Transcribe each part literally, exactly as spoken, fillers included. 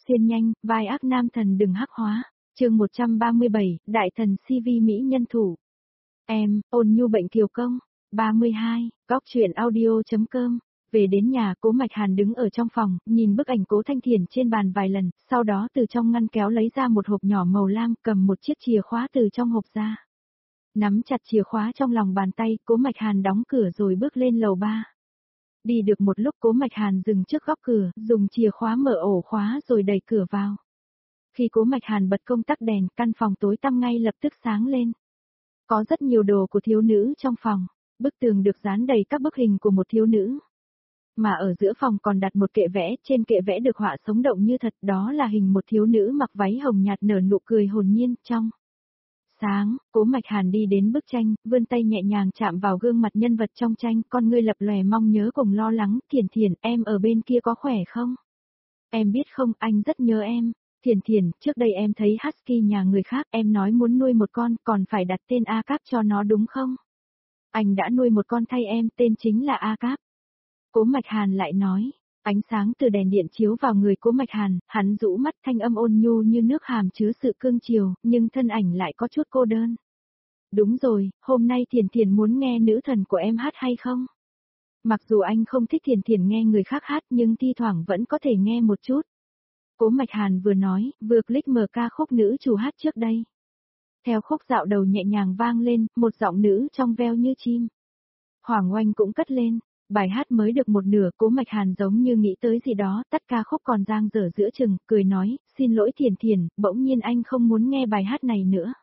Xuyên nhanh, vai ác nam thần đừng hắc hóa. Chương một trăm ba mươi bảy, Đại thần xê vê Mỹ nhân thủ. Em, ôn nhu bệnh kiều công. ba mươi hai, góc truyện audio.com. Về đến nhà, Cố Mạch Hàn đứng ở trong phòng, nhìn bức ảnh Cố Thanh Thiền trên bàn vài lần, sau đó từ trong ngăn kéo lấy ra một hộp nhỏ màu lam, cầm một chiếc chìa khóa từ trong hộp ra. Nắm chặt chìa khóa trong lòng bàn tay, Cố Mạch Hàn đóng cửa rồi bước lên lầu ba. Đi được một lúc, Cố Mạch Hàn dừng trước góc cửa, dùng chìa khóa mở ổ khóa rồi đẩy cửa vào. Khi Cố Mạch Hàn bật công tắc đèn, căn phòng tối tăm ngay lập tức sáng lên. Có rất nhiều đồ của thiếu nữ trong phòng, bức tường được dán đầy các bức hình của một thiếu nữ. Mà ở giữa phòng còn đặt một kệ vẽ, trên kệ vẽ được họa sống động như thật, đó là hình một thiếu nữ mặc váy hồng nhạt nở nụ cười hồn nhiên, trong sáng. Cố Mạch Hàn đi đến bức tranh, vươn tay nhẹ nhàng chạm vào gương mặt nhân vật trong tranh, con ngươi lập lòe mong nhớ cùng lo lắng. Thiền Thiền, em ở bên kia có khỏe không? Em biết không, anh rất nhớ em. Thiền Thiền, trước đây em thấy Husky nhà người khác, em nói muốn nuôi một con, còn phải đặt tên A Cáp cho nó đúng không? Anh đã nuôi một con thay em, tên chính là A Cáp. Cố Mạch Hàn lại nói, ánh sáng từ đèn điện chiếu vào người Cố Mạch Hàn, hắn rũ mắt, thanh âm ôn nhu như nước hàm chứa sự cương chiều, nhưng thân ảnh lại có chút cô đơn. Đúng rồi, hôm nay Thiền Thiền muốn nghe nữ thần của em hát hay không? Mặc dù anh không thích Thiền Thiền nghe người khác hát nhưng thi thoảng vẫn có thể nghe một chút. Cố Mạch Hàn vừa nói, vừa click mở ca khúc nữ chủ hát trước đây. Theo khúc dạo đầu nhẹ nhàng vang lên, một giọng nữ trong veo như chim. Hoàng oanh cũng cất lên. Bài hát mới được một nửa, Cố Mạch Hàn giống như nghĩ tới gì đó, tắt ca khúc còn dang dở giữa chừng, cười nói, xin lỗi Thiền Thiền, bỗng nhiên anh không muốn nghe bài hát này nữa.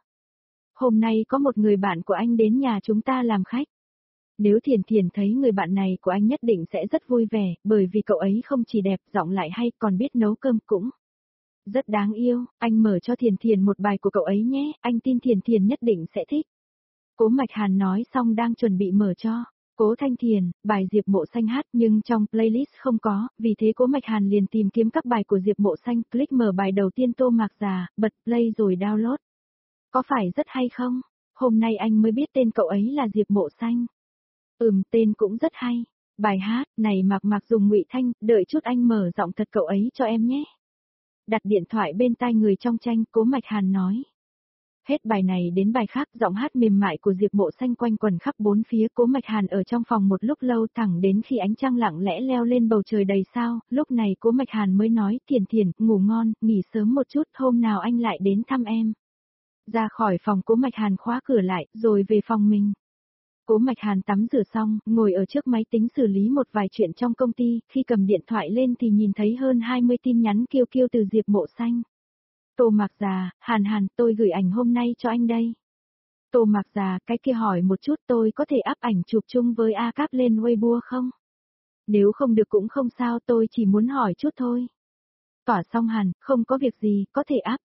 Hôm nay có một người bạn của anh đến nhà chúng ta làm khách. Nếu Thiền Thiền thấy người bạn này của anh nhất định sẽ rất vui vẻ, bởi vì cậu ấy không chỉ đẹp, giọng lại hay, còn biết nấu cơm cũng rất đáng yêu. Anh mở cho Thiền Thiền một bài của cậu ấy nhé, anh tin Thiền Thiền nhất định sẽ thích. Cố Mạch Hàn nói xong đang chuẩn bị mở cho Cố Thanh Thiền, bài Diệp Mộ Xanh hát nhưng trong playlist không có, vì thế Cố Mạch Hàn liền tìm kiếm các bài của Diệp Mộ Xanh, click mở bài đầu tiên Tô Mạc Già, bật play rồi download. Có phải rất hay không? Hôm nay anh mới biết tên cậu ấy là Diệp Mộ Xanh. Ừm, tên cũng rất hay. Bài hát này Mạc Mạc dùng ngụy thanh, đợi chút anh mở giọng thật cậu ấy cho em nhé. Đặt điện thoại bên tai người trong tranh, Cố Mạch Hàn nói. Hết bài này đến bài khác, giọng hát mềm mại của Diệp Mộ Xanh quanh quẩn khắp bốn phía. Cố Mạch Hàn ở trong phòng một lúc lâu, thẳng đến khi ánh trăng lặng lẽ leo lên bầu trời đầy sao, lúc này Cố Mạch Hàn mới nói, Thiền Thiền, ngủ ngon, nghỉ sớm một chút, hôm nào anh lại đến thăm em. Ra khỏi phòng, Cố Mạch Hàn khóa cửa lại, rồi về phòng mình. Cố Mạch Hàn tắm rửa xong, ngồi ở trước máy tính xử lý một vài chuyện trong công ty, khi cầm điện thoại lên thì nhìn thấy hơn hai mươi tin nhắn kêu kêu từ Diệp Mộ Xanh. Tô Mạc Già, Hàn Hàn, tôi gửi ảnh hôm nay cho anh đây. Tô Mạc Già, cái kia hỏi một chút, tôi có thể up ảnh chụp chung với A Cáp lên Weibo không? Nếu không được cũng không sao, tôi chỉ muốn hỏi chút thôi. Tỏa xong Hàn, không có việc gì, có thể up.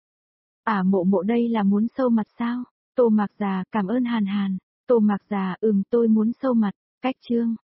À Mộ Mộ đây là muốn sâu mặt sao? Tô Mạc Già, cảm ơn Hàn Hàn. Tô Mạc Già, ừm tôi muốn sâu mặt. Cách chương.